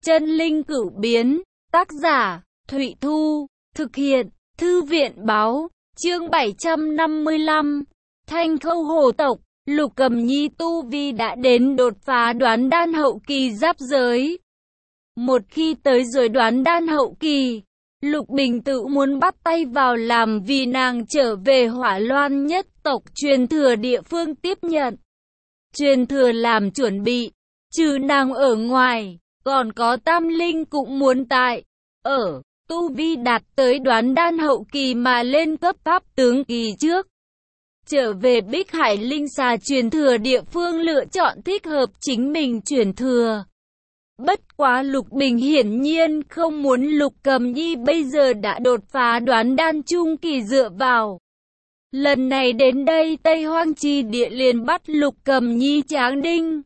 Chân linh cửu biến, tác giả, Thụy Thu, thực hiện, Thư viện báo, chương 755, Thanh Khâu Hồ tộc, Lục Cầm Nhi tu vi đã đến đột phá đoán đan hậu kỳ giáp giới. Một khi tới rồi đoán đan hậu kỳ, Lục Bình tự muốn bắt tay vào làm vì nàng trở về Hỏa Loan nhất tộc truyền thừa địa phương tiếp nhận. Truyền thừa làm chuẩn bị, trừ nàng ở ngoài, còn có Tam Linh cũng muốn tại, ở, tu vi đạt tới đoán đan hậu kỳ mà lên cấp pháp tướng kỳ trước. Trở về Bích Hải Linh Xà truyền thừa địa phương lựa chọn thích hợp chính mình truyền thừa. Bất quá Lục Bình hiển nhiên không muốn Lục Cầm Nhi bây giờ đã đột phá đoán đan trung kỳ dựa vào. Lần này đến đây Tây Hoang Chi địa liền bắt Lục Cầm Nhi tráng đinh.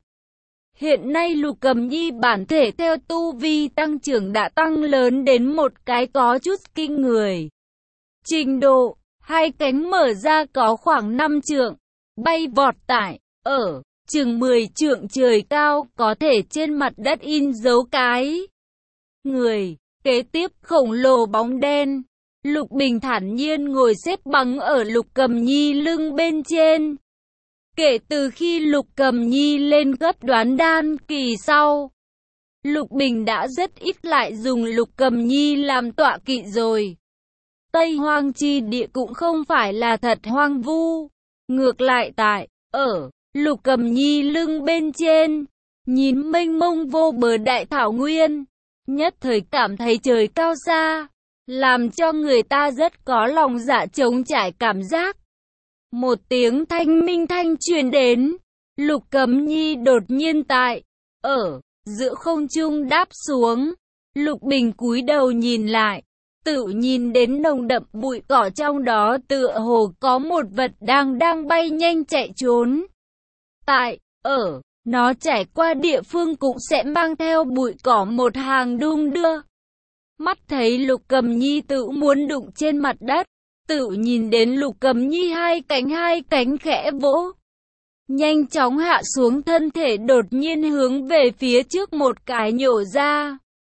Hiện nay Lục Cầm Nhi bản thể theo tu vi tăng trưởng đã tăng lớn đến một cái có chút kinh người. Trình độ, hai cánh mở ra có khoảng 5 trượng, bay vọt tại, ở, chừng 10 trượng trời cao, có thể trên mặt đất in dấu cái người. Kế tiếp khổng lồ bóng đen, Lục Bình thản nhiên ngồi xếp bằng ở Lục Cầm Nhi lưng bên trên. Kể từ khi Lục Cầm Nhi lên cấp đoán đan kỳ sau, Lục Bình đã rất ít lại dùng Lục Cầm Nhi làm tọa kỵ rồi. Tây Hoang Chi địa cũng không phải là thật hoang vu. Ngược lại tại, ở, Lục Cầm Nhi lưng bên trên, nhìn mênh mông vô bờ đại thảo nguyên, nhất thời cảm thấy trời cao xa, làm cho người ta rất có lòng dạ trống trải cảm giác. Một tiếng thanh minh thanh truyền đến, Lục Cầm Nhi đột nhiên tại, ở, giữa không trung đáp xuống. Lục Bình cúi đầu nhìn lại, tự nhìn đến nồng đậm bụi cỏ trong đó tựa hồ có một vật đang bay nhanh chạy trốn. Tại, ở, nó trải qua địa phương cũng sẽ mang theo bụi cỏ một hàng đung đưa. Mắt thấy Lục Cầm Nhi tự muốn đụng trên mặt đất, tự nhìn đến Lục Cầm Nhi hai cánh khẽ vỗ. Nhanh chóng hạ xuống thân thể đột nhiên hướng về phía trước một cái nhổ ra.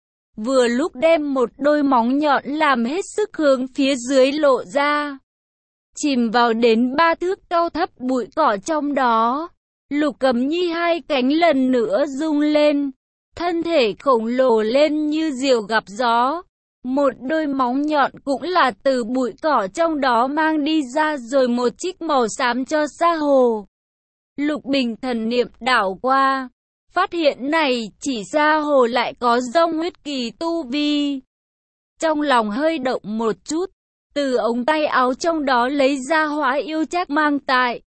Vừa lúc đem một đôi móng nhọn làm hết sức hướng phía dưới lộ ra. Chìm vào đến 3 thước cao thấp bụi cỏ trong đó. Lục Cầm Nhi hai cánh lần nữa rung lên. Thân thể khổng lồ lên như diều gặp gió. Một đôi móng nhọn cũng là từ bụi cỏ trong đó mang đi ra rồi một chiếc màu xám cho sa hồ. Lục Bình thần niệm đảo qua, phát hiện này chỉ sa hồ lại có dông huyết kỳ tu vi. Trong lòng hơi động một chút, từ ống tay áo trong đó lấy ra hỏa yêu trác mang tại,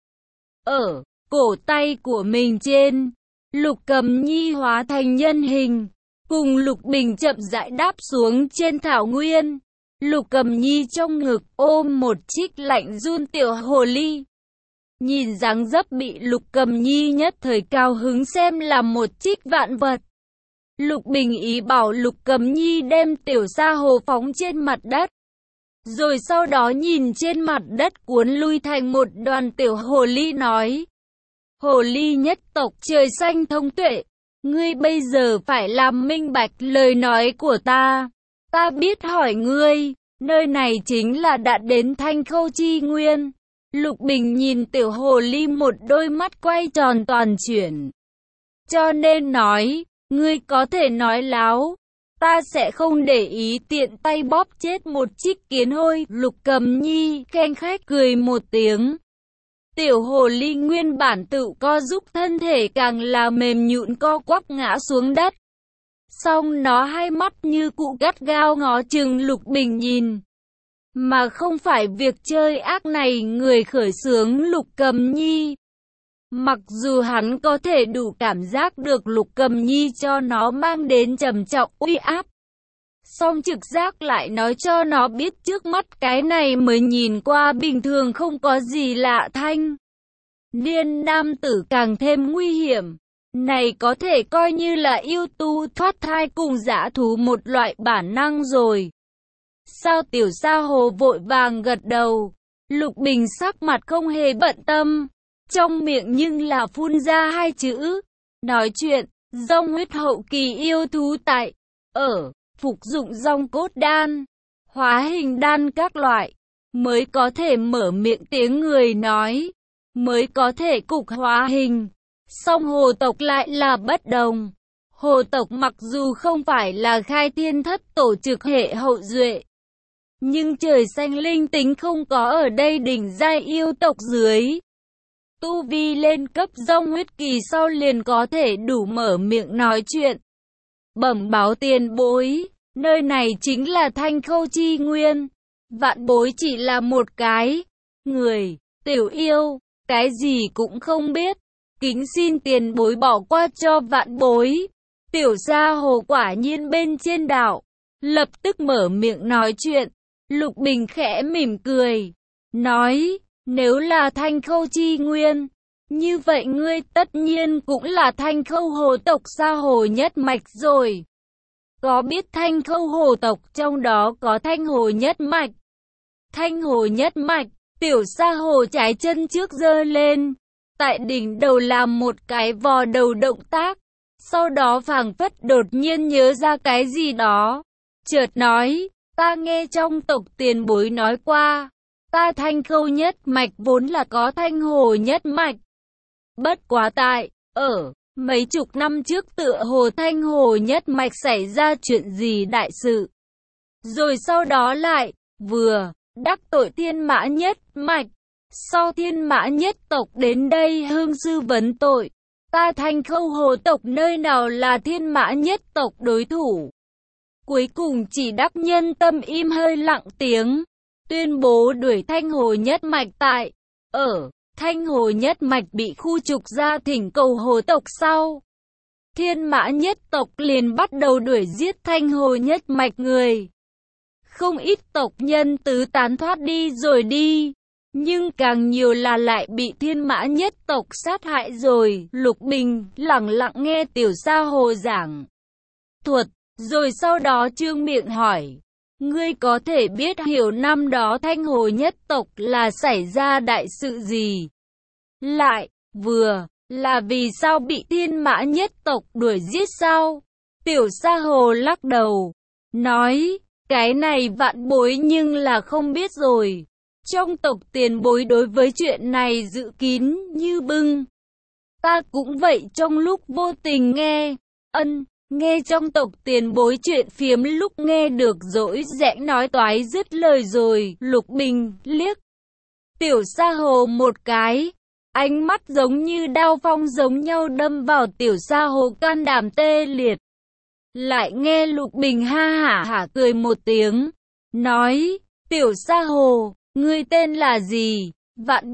ở, cổ tay của mình trên. Lục Cầm Nhi hóa thành nhân hình, cùng Lục Bình chậm rãi đáp xuống trên thảo nguyên. Lục Cầm Nhi trong ngực ôm một chiếc lạnh run tiểu hồ ly. Nhìn dáng dấp bị Lục Cầm Nhi nhất thời cao hứng xem là một chiếc vạn vật. Lục Bình ý bảo Lục Cầm Nhi đem tiểu sa hồ phóng trên mặt đất. Rồi sau đó nhìn trên mặt đất cuốn lui thành một đoàn tiểu hồ ly nói. Hồ ly nhất tộc trời xanh thông tuệ, ngươi bây giờ phải làm minh bạch lời nói của ta. Ta biết hỏi ngươi, nơi này chính là đã đến Thanh Khâu Chi Nguyên. Lục Bình nhìn tiểu hồ ly một đôi mắt quay tròn toàn chuyển. Cho nên nói, ngươi có thể nói láo, ta sẽ không để ý tiện tay bóp chết một chiếc kiến hôi. Lục Cầm Nhi khen khách cười một tiếng. Tiểu hồ ly nguyên bản tự co giúp thân thể càng là mềm nhũn co quắp ngã xuống đất. Xong nó hai mắt như cụ gắt gao ngó chừng Lục Bình nhìn. Mà không phải việc chơi ác này người khởi xướng Lục Cầm Nhi. Mặc dù hắn có thể đủ cảm giác được Lục Cầm Nhi cho nó mang đến trầm trọng uy áp. Song trực giác lại nói cho nó biết trước mắt cái này mới nhìn qua bình thường không có gì lạ thanh. Niên nam tử càng thêm nguy hiểm. Này có thể coi như là yêu tu thoát thai cùng dã thú một loại bản năng rồi. Sao tiểu sa hồ vội vàng gật đầu. Lục Bình sắc mặt không hề bận tâm. Trong miệng nhưng là phun ra hai chữ. Nói chuyện, dông huyết hậu kỳ yêu thú tại, phục dụng dòng cốt đan, hóa hình đan các loại, mới có thể mở miệng tiếng người nói, mới có thể cục hóa hình. Song hồ tộc lại là bất đồng. Hồ tộc mặc dù không phải là khai thiên thất tổ trực hệ hậu duệ, nhưng trời xanh linh tính không có ở đây đỉnh giai yêu tộc dưới. Tu vi lên cấp dòng huyết kỳ sau liền có thể đủ mở miệng nói chuyện. Bẩm báo tiền bối, nơi này chính là Thanh Khâu Chi Nguyên. Vạn bối chỉ là một cái người, tiểu yêu, cái gì cũng không biết. Kính xin tiền bối bỏ qua cho vạn bối. Tiểu gia hồ quả nhiên bên trên đảo, lập tức mở miệng nói chuyện. Lục Bình khẽ mỉm cười, nói, nếu là Thanh Khâu Chi Nguyên, như vậy ngươi tất nhiên cũng là Thanh Khâu hồ tộc sa hồ nhất mạch rồi. Có biết Thanh Khâu hồ tộc trong đó có Thanh hồ nhất mạch? Thanh hồ nhất mạch, tiểu sa hồ trái chân trước giơ lên, tại đỉnh đầu làm một cái vò đầu động tác, sau đó phảng phất đột nhiên nhớ ra cái gì đó, chợt nói, ta nghe trong tộc tiền bối nói qua, ta Thanh Khâu nhất mạch vốn là có Thanh hồ nhất mạch. Bất quá tại, mấy chục năm trước tựa hồ Thanh hồ nhất mạch xảy ra chuyện gì đại sự. Rồi sau đó lại, vừa đắc tội Thiên Mã nhất mạch. Sau Thiên Mã nhất tộc đến đây hương sư vấn tội, ta Thanh Khâu hồ tộc nơi nào là Thiên Mã nhất tộc đối thủ. Cuối cùng chỉ đắc nhân tâm im hơi lặng tiếng, tuyên bố đuổi Thanh hồ nhất mạch tại, Thanh hồ nhất mạch bị khu trục ra thỉnh cầu hồ tộc sau. Thiên Mã nhất tộc liền bắt đầu đuổi giết Thanh hồ nhất mạch người. Không ít tộc nhân tứ tán thoát đi rồi đi, nhưng càng nhiều là lại bị Thiên Mã nhất tộc sát hại rồi. Lục Bình lặng lặng nghe tiểu sa hồ giảng thuật, rồi sau đó trương miệng hỏi, ngươi có thể biết hiểu năm đó Thanh hồ nhất tộc là xảy ra đại sự gì? Lại, vừa, là vì sao bị Thiên Mã nhất tộc đuổi giết sao? Tiểu sa hồ lắc đầu, nói, cái này vạn bối nhưng là không biết rồi. Trong tộc tiền bối đối với chuyện này dự kín như bưng. Ta cũng vậy, trong lúc vô tình nghe trong tộc tiền bối chuyện phiếm lúc nghe được dỗi rẽnh nói toái dứt lời rồi. Lục Bình liếc tiểu sa hồ một cái, ánh mắt giống như đao phong giống nhau đâm vào tiểu sa hồ can đảm tê liệt. Lại nghe Lục Bình ha hả cười một tiếng, nói, tiểu sa hồ, ngươi tên là gì? Vạn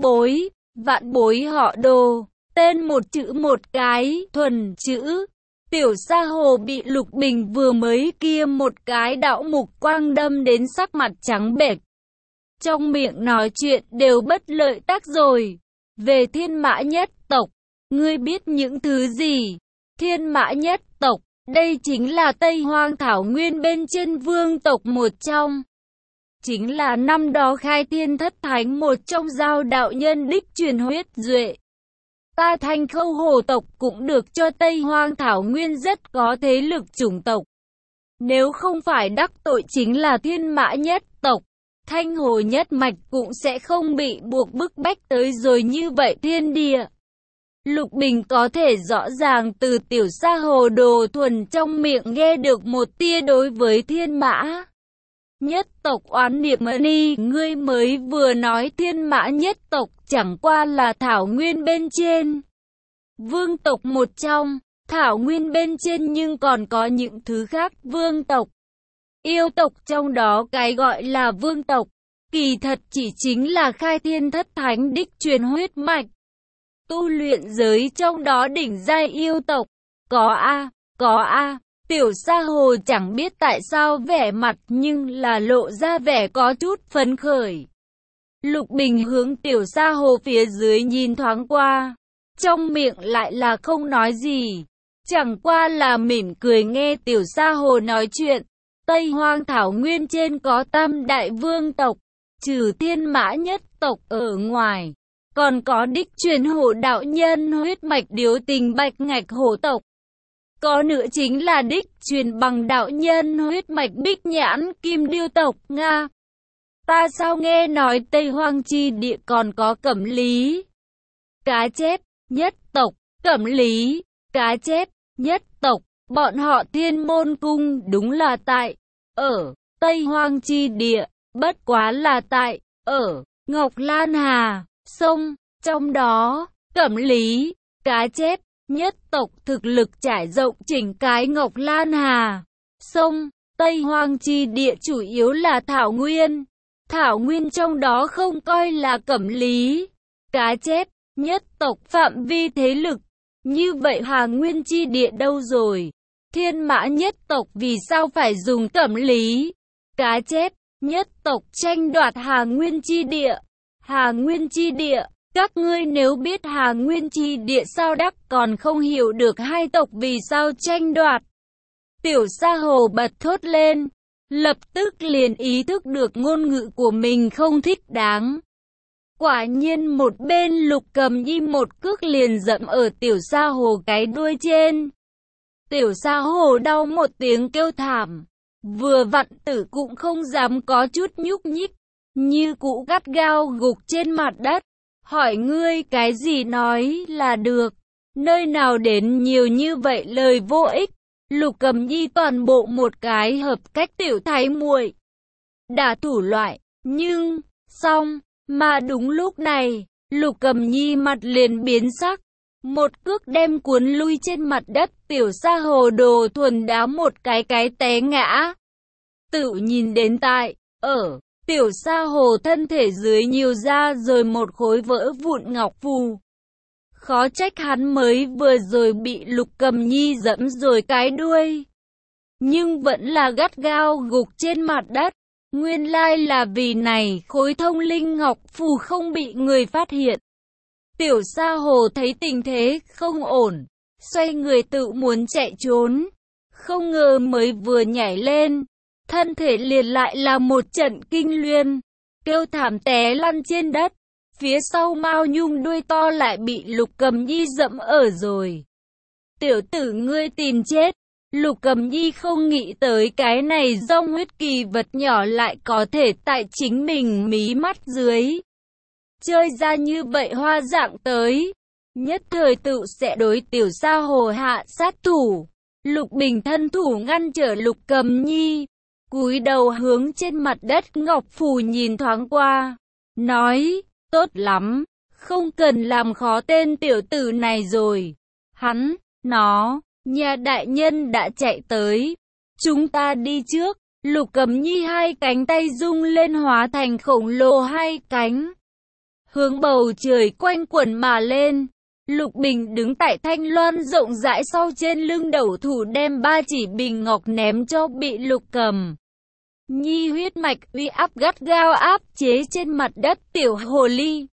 bối họ Đồ, tên một chữ một cái, thuần chữ. Tiểu sa hồ bị Lục Bình vừa mới kia một cái đạo mục quang đâm đến sắc mặt trắng bệch. Trong miệng nói chuyện đều bất lợi tác rồi. Về Thiên Mã nhất tộc, ngươi biết những thứ gì? Thiên Mã nhất tộc, đây chính là Tây Hoang Thảo Nguyên bên trên vương tộc một trong. Chính là năm đó khai thiên thất thánh một trong giao đạo nhân đích truyền huyết duệ. Ta Thanh Khâu hồ tộc cũng được cho Tây Hoang Thảo Nguyên rất có thế lực chủng tộc. Nếu không phải đắc tội chính là Thiên Mã nhất tộc, Thanh hồ nhất mạch cũng sẽ không bị buộc bức bách tới rồi như vậy thiên địa. Lục Bình có thể rõ ràng từ tiểu sa hồ Đồ thuần trong miệng nghe được một tia đối với Thiên Mã nhất tộc oán niệm. Ni, ngươi mới vừa nói Thiên Mã nhất tộc chẳng qua là Thảo Nguyên bên trên vương tộc một trong. Thảo Nguyên bên trên nhưng còn có những thứ khác, vương tộc, yêu tộc, trong đó cái gọi là vương tộc kỳ thật chỉ chính là khai thiên thất thánh đích truyền huyết mạch. Tu luyện giới trong đó đỉnh giai yêu tộc, có a. Tiểu sa hồ chẳng biết tại sao vẻ mặt nhưng là lộ ra vẻ có chút phấn khởi. Lục Bình hướng tiểu sa hồ phía dưới nhìn thoáng qua, trong miệng lại là không nói gì, chẳng qua là mỉm cười nghe tiểu sa hồ nói chuyện. Tây Hoang Thảo Nguyên trên có tam đại vương tộc, trừ Thiên Mã nhất tộc ở ngoài, còn có đích truyền hổ đạo nhân huyết mạch điếu tình bạch ngạch hổ tộc. có nữa chính là đích truyền bằng đạo nhân huyết mạch Bích Nhãn Kim Điêu tộc Nga. Ta sao nghe nói Tây Hoang chi địa còn có Cẩm Lý, Cá Chép nhất tộc, Cẩm Lý, Cá Chép nhất tộc, bọn họ Thiên Môn Cung đúng là tại ở Tây Hoang chi địa, bất quá là tại ở Ngọc Lan Hà sông, trong đó Cẩm Lý, Cá Chép nhất tộc thực lực trải rộng chỉnh cái Ngọc Lan Hà sông. Tây Hoang chi địa chủ yếu là thảo nguyên. Thảo nguyên trong đó không coi là Cẩm Lý, Cá Chép nhất tộc phạm vi thế lực. Như vậy Hà Nguyên chi địa đâu rồi? Thiên Mã nhất tộc vì sao phải dùng Cẩm Lý, Cá Chép nhất tộc tranh đoạt Hà Nguyên chi địa? Hà Nguyên chi địa, các ngươi nếu biết Hà Nguyên chi địa sao đắc còn không hiểu được hai tộc vì sao tranh đoạt? Tiểu Sa Hồ bật thốt lên, lập tức liền ý thức được ngôn ngữ của mình không thích đáng. Quả nhiên một bên Lục Cầm Nhi một cước liền dẫm ở Tiểu Sa Hồ cái đuôi trên. Tiểu Sa Hồ đau một tiếng kêu thảm, vừa vặn tử cũng không dám có chút nhúc nhích, như cũ gắt gao gục trên mặt đất. Hỏi ngươi cái gì nói là được, nơi nào đến nhiều như vậy lời vô ích. Lục Cầm Nhi toàn bộ một cái hợp cách tiểu thái muội, đả thủ loại, nhưng xong, mà đúng lúc này, Lục Cầm Nhi mặt liền biến sắc, một cước đem cuốn lui trên mặt đất. Tiểu Sa Hồ Đồ Thuần đá một cái té ngã. Tự nhìn đến tại ở Tiểu Sa Hồ thân thể dưới nhiều ra rồi một khối vỡ vụn ngọc phù. Khó trách hắn mới vừa rồi bị Lục Cầm Nhi dẫm rồi cái đuôi, nhưng vẫn là gắt gao gục trên mặt đất. Nguyên lai là vì này khối thông linh ngọc phù không bị người phát hiện. Tiểu Sa Hồ thấy tình thế không ổn, xoay người tự muốn chạy trốn, không ngờ mới vừa nhảy lên, thân thể liền lại là một trận kinh luyên, kêu thảm té lăn trên đất. Phía sau Mao Nhung đuôi to lại bị Lục Cầm Nhi dẫm ở rồi. Tiểu tử ngươi tìm chết. Lục Cầm Nhi không nghĩ tới cái này rong huyết kỳ vật nhỏ lại có thể tại chính mình mí mắt dưới chơi ra như vậy hoa dạng tới. Nhất thời tự sẽ đối Tiểu Sa Hồ hạ sát thủ. Lục Bình thân thủ ngăn trở Lục Cầm Nhi, cúi đầu hướng trên mặt đất ngọc phù nhìn thoáng qua, nói, tốt lắm, không cần làm khó tên tiểu tử này rồi. Hắn, nó, nhà đại nhân đã chạy tới, chúng ta đi trước. Lục Cầm Nhi hai cánh tay rung lên hóa thành khổng lồ hai cánh, hướng bầu trời quanh quẩn mà lên. Lục Bình đứng tại thanh loan rộng rãi sau trên lưng đầu thủ đem ba chỉ bình ngọc ném cho bị Lục Cầm Nhi huyết mạch uy áp gắt gao áp chế trên mặt đất. Tiểu hồ ly,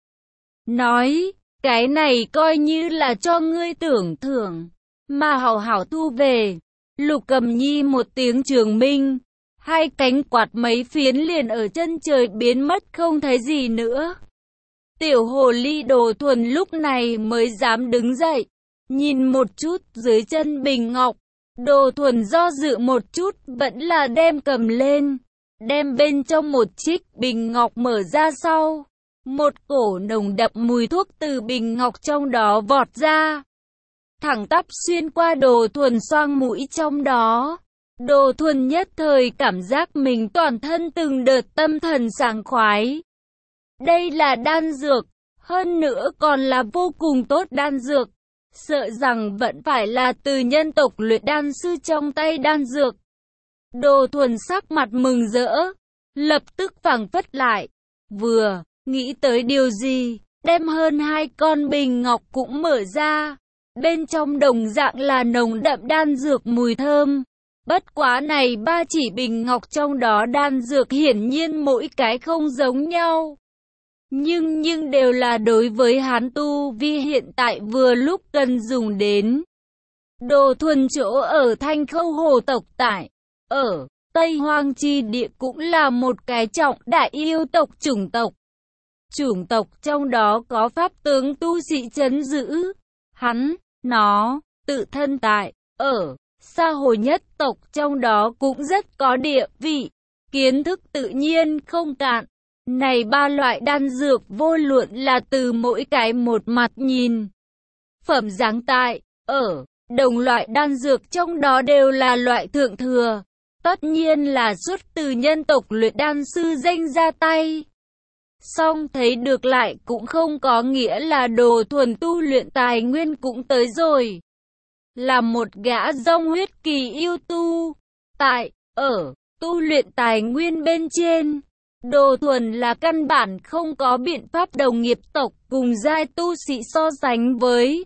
nói, cái này coi như là cho ngươi tưởng thưởng, mà hảo hảo thu về. Lục Cầm Nhi một tiếng trường minh, hai cánh quạt mấy phiến liền ở chân trời biến mất không thấy gì nữa. Tiểu hồ ly Đồ Thuần lúc này mới dám đứng dậy, nhìn một chút dưới chân bình ngọc. Đồ Thuần do dự một chút vẫn là đem cầm lên, đem bên trong một chiếc bình ngọc mở ra sau. Một cổ nồng đậm mùi thuốc từ bình ngọc trong đó vọt ra, thẳng tắp xuyên qua Đồ Thuần xoang mũi trong đó. Đồ Thuần nhất thời cảm giác mình toàn thân từng đợt tâm thần sảng khoái. Đây là đan dược, hơn nữa còn là vô cùng tốt đan dược. Sợ rằng vẫn phải là từ nhân tộc luyện đan sư trong tay đan dược. Đồ Thuần sắc mặt mừng rỡ, lập tức phảng phất lại, vừa nghĩ tới điều gì, đem hơn hai con bình ngọc cũng mở ra. Bên trong đồng dạng là nồng đậm đan dược mùi thơm. Bất quá này ba chỉ bình ngọc trong đó đan dược hiển nhiên mỗi cái không giống nhau. Nhưng đều là đối với hắn tu vi hiện tại vừa lúc cần dùng đến. Đồ Thuần chỗ ở Thanh Khâu Hồ tộc tại ở Tây Hoang chi địa cũng là một cái trọng đại yêu tộc chủng tộc. Chủng tộc trong đó có pháp tướng tu sĩ trấn giữ. Hắn, nó, tự thân tại ở xã hội nhất tộc trong đó cũng rất có địa vị, kiến thức tự nhiên không cạn. Này ba loại đan dược vô luận là từ mỗi cái một mặt nhìn. Phẩm dáng tại, ở, đồng loại đan dược trong đó đều là loại thượng thừa. Tất nhiên là xuất từ nhân tộc luyện đan sư danh ra tay. Song thấy được lại cũng không có nghĩa là đồ thuần tu luyện tài nguyên cũng tới rồi. Là một gã dòng huyết kỳ yêu tu. Tại, ở, tu luyện tài nguyên bên trên. Đồ thuần là căn bản không có biện pháp đồng nghiệp tộc cùng giai tu sĩ so sánh với.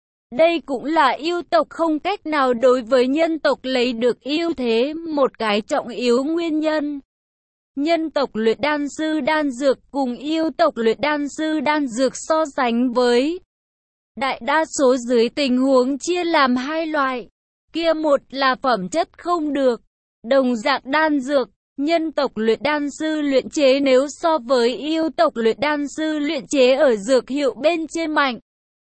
Đây cũng là yêu tộc không cách nào đối với nhân tộc lấy được ưu thế một cái trọng yếu nguyên nhân. Nhân tộc luyện đan sư đan dược cùng yêu tộc luyện đan sư đan dược so sánh với. Đại đa số dưới tình huống chia làm hai loại. Kia một là phẩm chất không được. Đồng dạng đan dược, nhân tộc luyện đan sư luyện chế nếu so với yêu tộc luyện đan sư luyện chế ở dược hiệu bên trên mạnh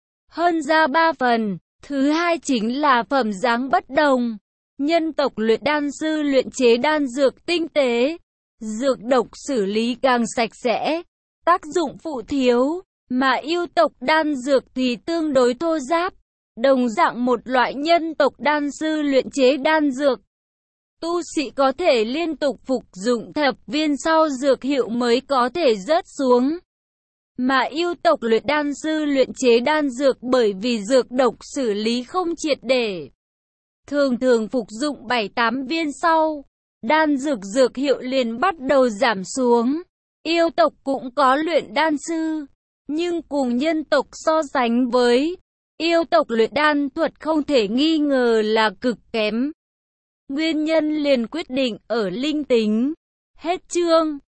hơn ra 3 phần. Thứ hai chính là phẩm dáng bất đồng. Nhân tộc luyện đan sư luyện chế đan dược tinh tế, dược độc xử lý càng sạch sẽ, tác dụng phụ thiếu, mà yêu tộc đan dược thì tương đối thô ráp. Đồng dạng một loại nhân tộc đan sư luyện chế đan dược, tu sĩ có thể liên tục phục dụng thập viên sau dược hiệu mới có thể rớt xuống. Mà yêu tộc luyện đan sư luyện chế đan dược bởi vì dược độc xử lý không triệt để. Thường thường phục dụng 7-8 viên sau, đan dược hiệu liền bắt đầu giảm xuống. Yêu tộc cũng có luyện đan sư, nhưng cùng nhân tộc so sánh với, yêu tộc luyện đan thuật không thể nghi ngờ là cực kém. Nguyên nhân liền quyết định ở linh tính. Hết chương.